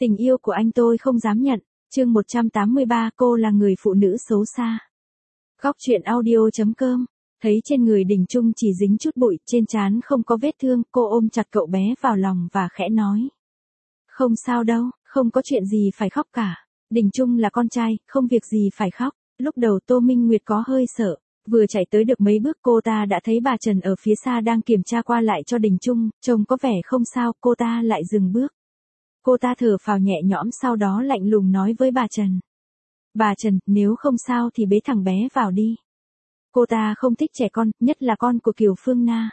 Tình yêu của anh tôi không dám nhận. Chương 183, cô là người phụ nữ xấu xa. Góc truyện audio.com. Thấy trên người Đình Trung chỉ dính chút bụi, trên trán không có vết thương, cô ôm chặt cậu bé vào lòng và khẽ nói. Không sao đâu, không có chuyện gì phải khóc cả. Đình Trung là con trai, không việc gì phải khóc. Lúc đầu Tô Minh Nguyệt có hơi sợ, vừa chạy tới được mấy bước cô ta đã thấy bà Trần ở phía xa đang kiểm tra qua lại cho Đình Trung, trông có vẻ không sao, cô ta lại dừng bước. Cô ta thở phào nhẹ nhõm sau đó lạnh lùng nói với bà Trần. Bà Trần, nếu không sao thì bế thằng bé vào đi. Cô ta không thích trẻ con, nhất là con của Kiều Phương Na.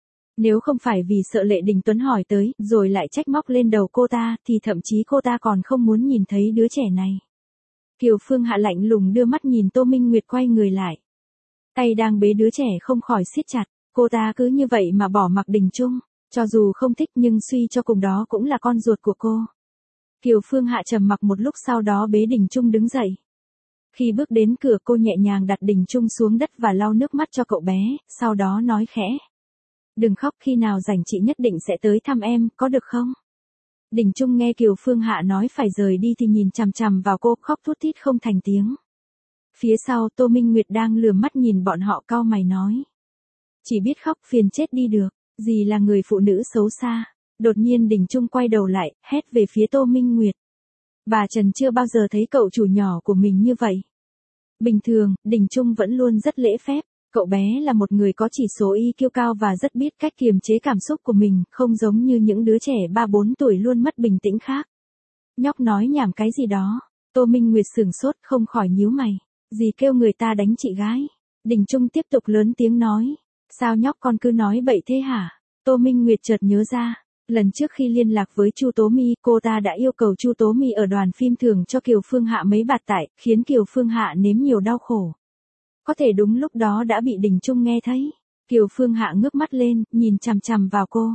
Nếu không phải vì sợ Lệ Đình Tuấn hỏi tới, rồi lại trách móc lên đầu cô ta, thì thậm chí cô ta còn không muốn nhìn thấy đứa trẻ này. Kiều Phương Hạ lạnh lùng đưa mắt nhìn Tô Minh Nguyệt quay người lại. Tay đang bế đứa trẻ không khỏi siết chặt, cô ta cứ như vậy mà bỏ mặc Đình Trung. Cho dù không thích nhưng suy cho cùng đó cũng là con ruột của cô. Kiều Phương Hạ trầm mặc một lúc sau đó bế Đình Trung đứng dậy. Khi bước đến cửa cô nhẹ nhàng đặt Đình Trung xuống đất và lau nước mắt cho cậu bé, sau đó nói khẽ. Đừng khóc, khi nào rảnh chị nhất định sẽ tới thăm em, có được không? Đình Trung nghe Kiều Phương Hạ nói phải rời đi thì nhìn chằm chằm vào cô, khóc thút thít không thành tiếng. Phía sau Tô Minh Nguyệt đang lườm mắt nhìn bọn họ cau mày nói. Chỉ biết khóc phiền chết đi được. Gì là người phụ nữ xấu xa. Đột nhiên Đình Trung quay đầu lại, hét về phía Tô Minh Nguyệt. Bà Trần chưa bao giờ thấy cậu chủ nhỏ của mình như vậy. Bình thường, Đình Trung vẫn luôn rất lễ phép. Cậu bé là một người có chỉ số IQ cao và rất biết cách kiềm chế cảm xúc của mình, không giống như những đứa trẻ 3-4 tuổi luôn mất bình tĩnh khác. Nhóc nói nhảm cái gì đó. Tô Minh Nguyệt sửng sốt không khỏi nhíu mày. Dì kêu người ta đánh chị gái. Đình Trung tiếp tục lớn tiếng nói. Sao nhóc con cứ nói bậy thế hả? Tô Minh Nguyệt chợt nhớ ra, lần trước khi liên lạc với Chu Tố Mi, cô ta đã yêu cầu Chu Tố Mi ở đoàn phim thưởng cho Kiều Phương Hạ mấy bạt tải, khiến Kiều Phương Hạ nếm nhiều đau khổ. Có thể đúng lúc đó đã bị Đình Trung nghe thấy. Kiều Phương Hạ ngước mắt lên, nhìn chằm chằm vào cô.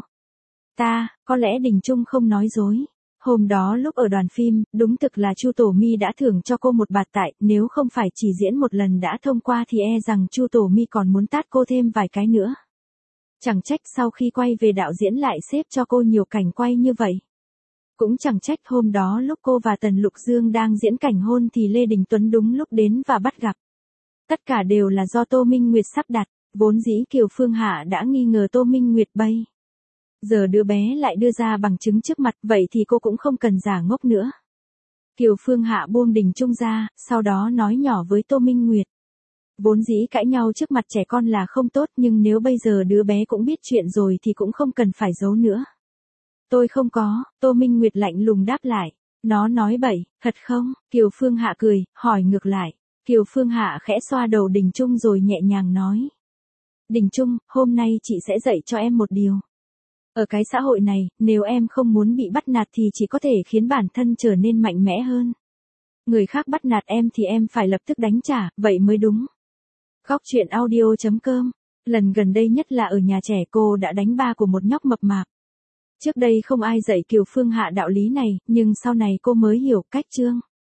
Có lẽ Đình Trung không nói dối. Hôm đó lúc ở đoàn phim, đúng thực là Chu Tổ Mi đã thưởng cho cô một bạt tải, nếu không phải chỉ diễn một lần đã thông qua thì e rằng Chu Tổ Mi còn muốn tát cô thêm vài cái nữa. Chẳng trách sau khi quay về đạo diễn lại xếp cho cô nhiều cảnh quay như vậy. Cũng chẳng trách hôm đó lúc cô và Tần Lục Dương đang diễn cảnh hôn thì Lê Đình Tuấn đúng lúc đến và bắt gặp. Tất cả đều là do Tô Minh Nguyệt sắp đặt, vốn dĩ Kiều Phương Hạ đã nghi ngờ Tô Minh Nguyệt bây giờ đứa bé lại đưa ra bằng chứng trước mặt, vậy thì cô cũng không cần giả ngốc nữa. Kiều Phương Hạ buông Đình Trung ra, sau đó nói nhỏ với Tô Minh Nguyệt. Vốn dĩ cãi nhau trước mặt trẻ con là không tốt, nhưng nếu bây giờ đứa bé cũng biết chuyện rồi thì cũng không cần phải giấu nữa. Tôi không có, Tô Minh Nguyệt lạnh lùng đáp lại. Nó nói bậy, thật không? Kiều Phương Hạ cười, hỏi ngược lại. Kiều Phương Hạ khẽ xoa đầu Đình Trung rồi nhẹ nhàng nói. Đình Trung, hôm nay chị sẽ dạy cho em một điều. Ở cái xã hội này, nếu em không muốn bị bắt nạt thì chỉ có thể khiến bản thân trở nên mạnh mẽ hơn. Người khác bắt nạt em thì em phải lập tức đánh trả, vậy mới đúng. Góc truyện audio.com. Lần gần đây nhất là ở nhà trẻ cô đã đánh ba của một nhóc mập mạp. Trước đây không ai dạy Kiều Phương Hạ đạo lý này, nhưng sau này cô mới hiểu cách chương.